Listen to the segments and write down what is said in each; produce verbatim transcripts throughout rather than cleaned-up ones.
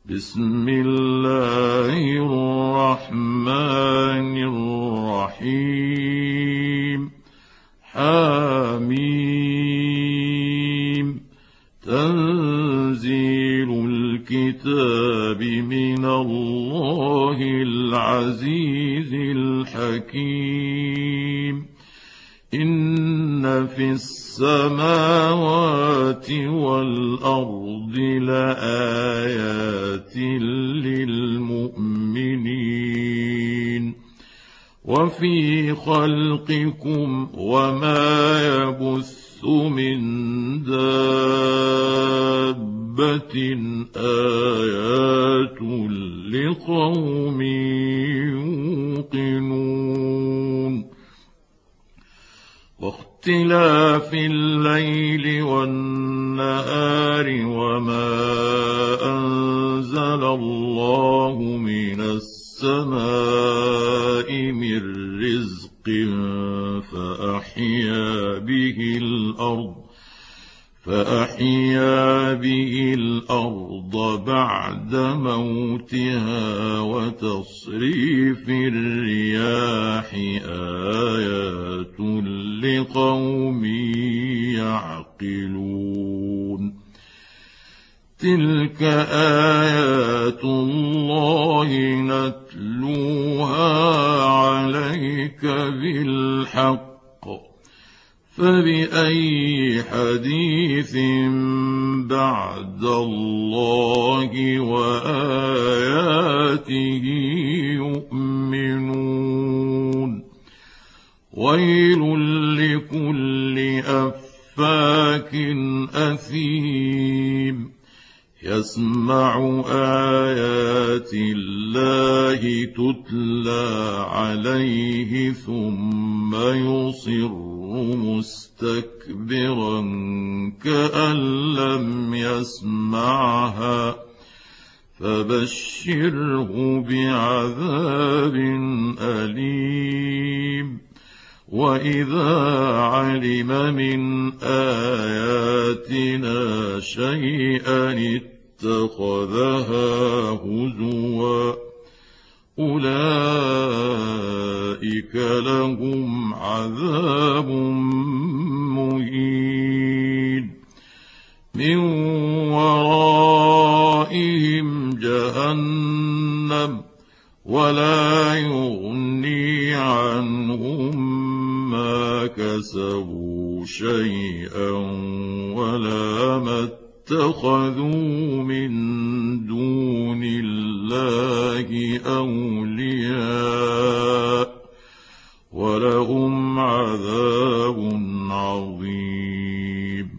بسم الله الرحمن الرحيم. حميم. تنزيل الكتاب من الله العزيز الحكيم. إن في السماوات والأرض لآيات للمؤمنين وفي خلقكم وما يبث من دابة آيات لقوم يوقنون. واختلاف الليل والنهار وما أنزل الله من السماء من رزق فأحيا به الأرض فأحيا به الأرض بعد موتها وتصريف الرياح آيات لقوم يعقلون. تلك آيات الله نتلوها عليك بالحق فبأي حديث بعد الله وآياته يؤمنون. ويل لكل أفاك أثيم يسمع آيات الله تتلى عليه ثم يصر مستكبرا كأن لم يسمعها فبشره بعذاب أليم. وإذا علم من آياتنا شيئا اتخذها هزوا أولئك لهم عذاب مهين. من ورائهم جهنم ولا يغني عنهم ما كسبوا شيئا ولا ما اتخذوا من دون الله أولياء ولهم عذاب عظيم.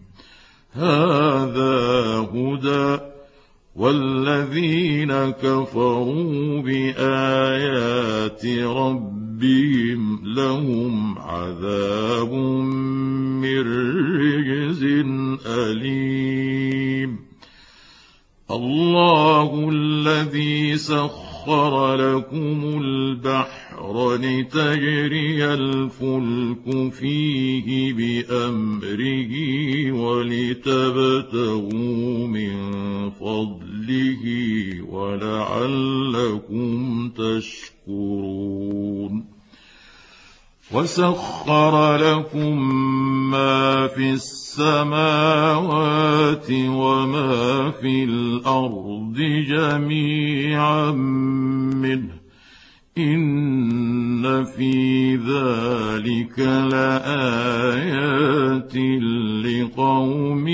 هذا هدى والذين كفروا بآيات ربهم لهم عذاب من رجز أليم. الله الذي سخر لكم البحر لتجري الفلك فيه بأمره ولتبتغوا من فضله ولعلكم تشكرون. وسخر لكم ما في السماوات وما في الأرض جميعا منه إن في ذلك لآيات لقوم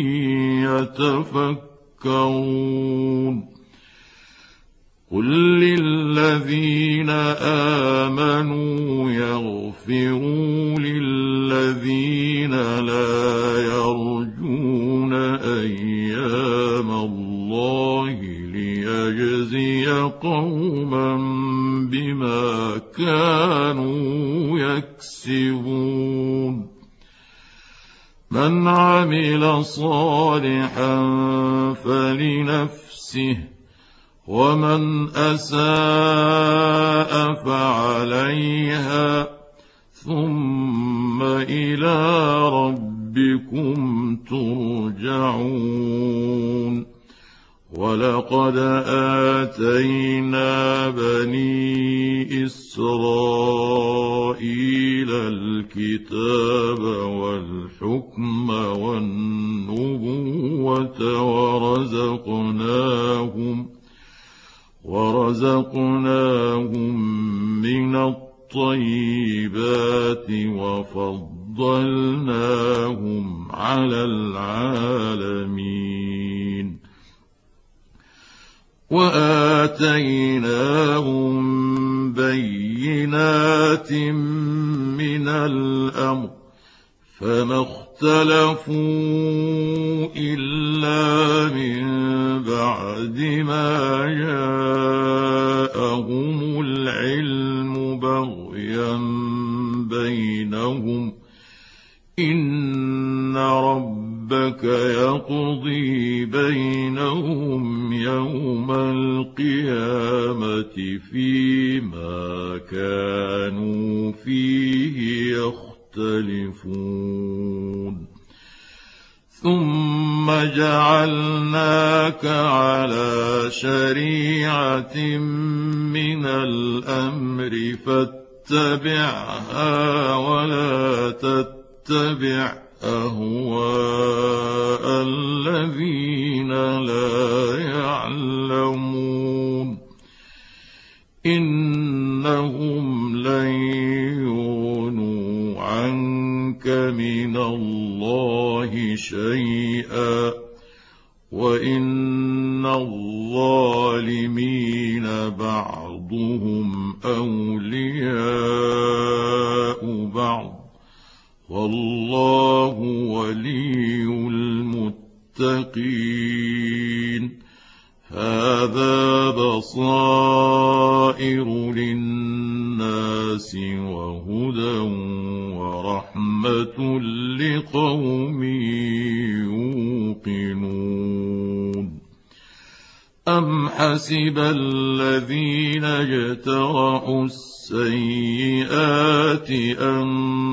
يتفكرون. قل للذين آمنوا يغفروا للذين لا يرجون أيام الله ليجزي قوما بما كانوا يكسبون. من عمل صالحا فلنفسه ومن أساء فعليها ثم إلى ربكم ترجعون. ولقد آتينا بني إسرائيل الكتاب والحكم والنبوة ورزقناهم ورزقناهم من الطيبات وفضلناهم على العالمين وآتيناهم بينات من الأمر فما اختلفوا إلا من بعد ما جاءهم العلم بغيا بينهم إن ربك يقضي بينهم يوم القيامة فيما كانوا فيه يختلفون ثم جعلناك على شريعة من الأمر فاتبعها ولا تتبع أهواء الذين لا يعلمون إنهم لن يغنوا عنك من الله شيئا وإن الظالمين بعضهم أولياء بعض والله ولي المتقين هذا بصائر للناس وهدى ورحمة لقوم يوقنون أم حسب الذين اجترحوا السيئات أن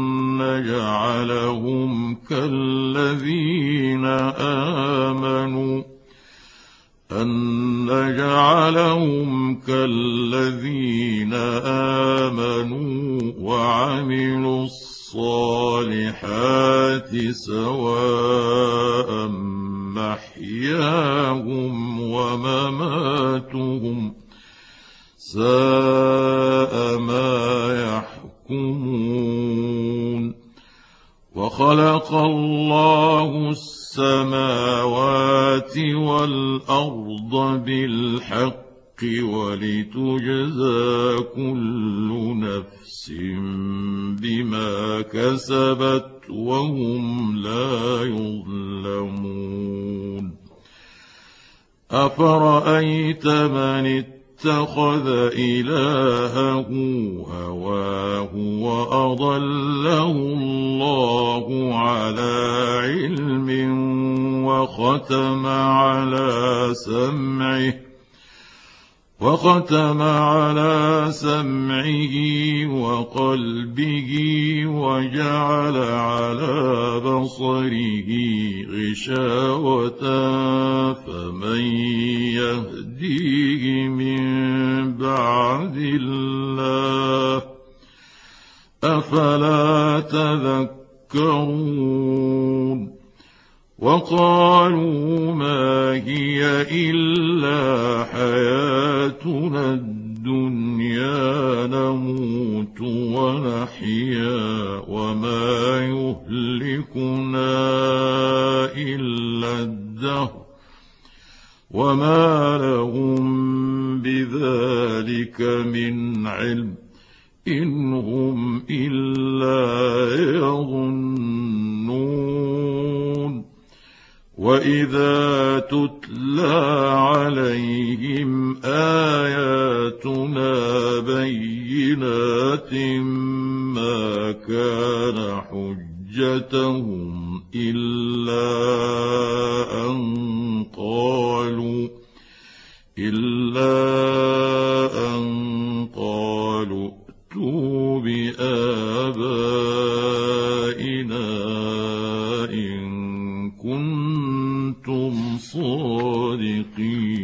نجعلهم كالذين آمنوا أن نجعلهم كالذين آمنوا وعملوا الصالحات سواء محياهم ومماتهم ساء ما يحكمون وخلق الله السماوات والأرض بالحق ولتجزى كل نفس بما كسبت وهم لا يظلمون أفرأيت من اتخذ إلهه هواه وأضله الله على علم وختم على سمعه وختم على سمعه وقلبه وجعل على بصره غشاوة فمن يهديه من بعد الله أفلا تذكرون وقالوا ما هي إلا حياتنا الدنيا نموت ونحيا وما يهلكنا إلا الدهر وما لهم بذلك من علم إن هم إلا يظنون وإذا تتلى عليهم آياتنا بينات ما كان حجتهم إلا أن قالوا إلا أن قالوا ائتوا بآبائنا إن كنتم صادقين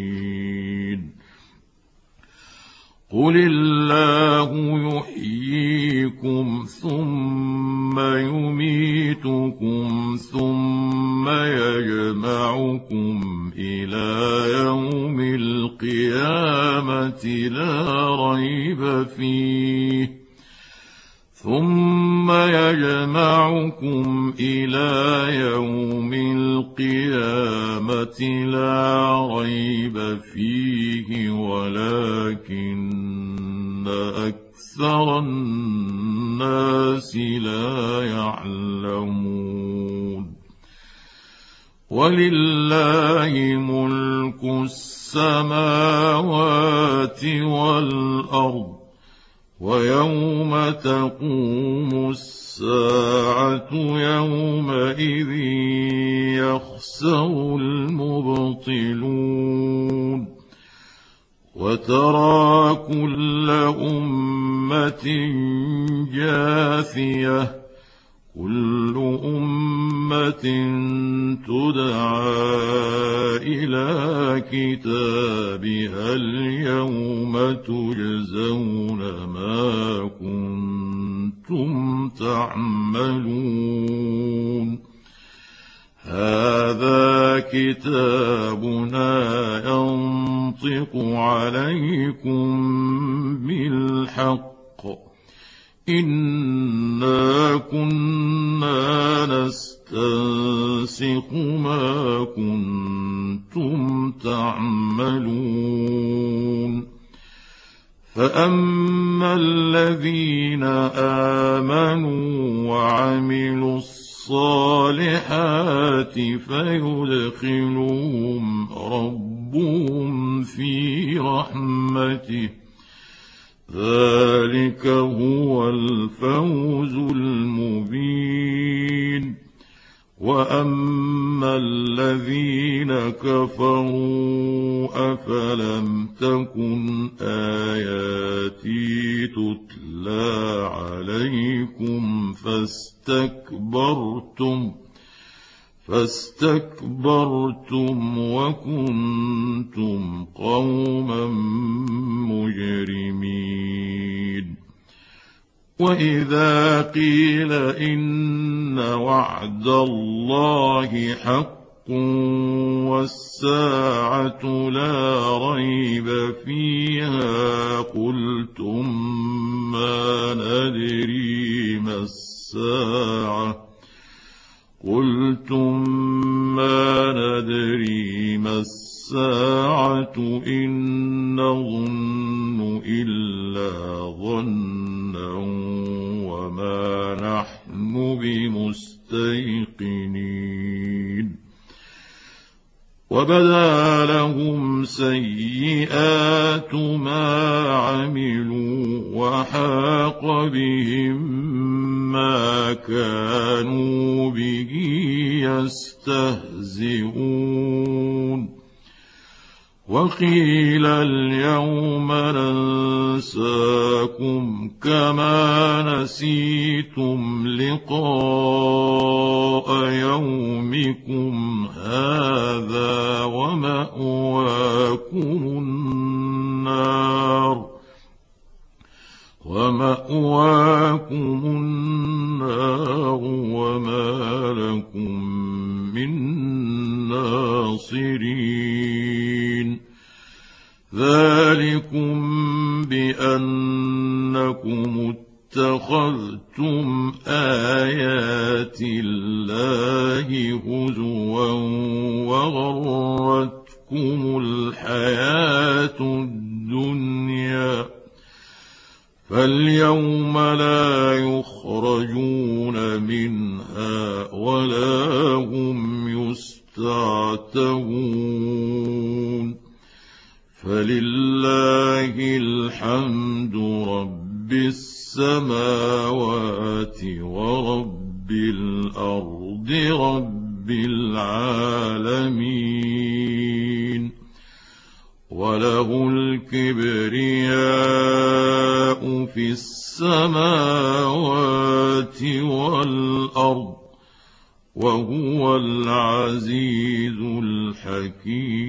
قل الله يحييكم ثم يميتكم ثم يجمعكم إلى يوم القيامة لا ريب فيه ثم يجمعكم إلى يوم القيامة لا ريب فيه ولكن أكثر الناس لا يعلمون ولله ملك السماوات والأرض ويوم تقوم الساعة يومئذ يخسر المبطلون وترى كل أمة جاثية كل أمة تدعى إلى كتابها اليوم تجزون ما كنتم تعملون هذا كتابنا ينطق عليكم بالحق إنا كنا نستنسخ ما كنتم تعملون فأما الذين آمنوا وعملوا الصالحات فيدخلهم ربهم في رحمته ذلك هو الفوز المبين وأما الذين كفروا أفلم تكن آياتي تتلى عليكم فاستكبرتم فاستكبرتم وكنتم قوما مجرمين وإذا قيل إن وعد الله حق والساعة لا ريب فيها قلتم ما ندري ما الساعة قلتم ما ندري ما الساعة إن نظن إلا ظنا وما نحن بمستيقنين وبدا لهم سيئات ما عملوا وحاق بهم ما كانوا به يستهزئون وقيل اليوم ننساكم كما نسيتم لقاء يومكم هذا ومأواكم النار ومأواكم النار وما لكم من ناصرين ذلكم بأنكم اتخذتم آيات الله هزوا وغرتكم الحياة الدنيا فاليوم لا يخرجون منها ولا هم يستعتبون فلله الحمد رب السماوات ورب الأرض رب العالمين وله الكبرياء في السماوات والأرض وهو العزيز الحكيم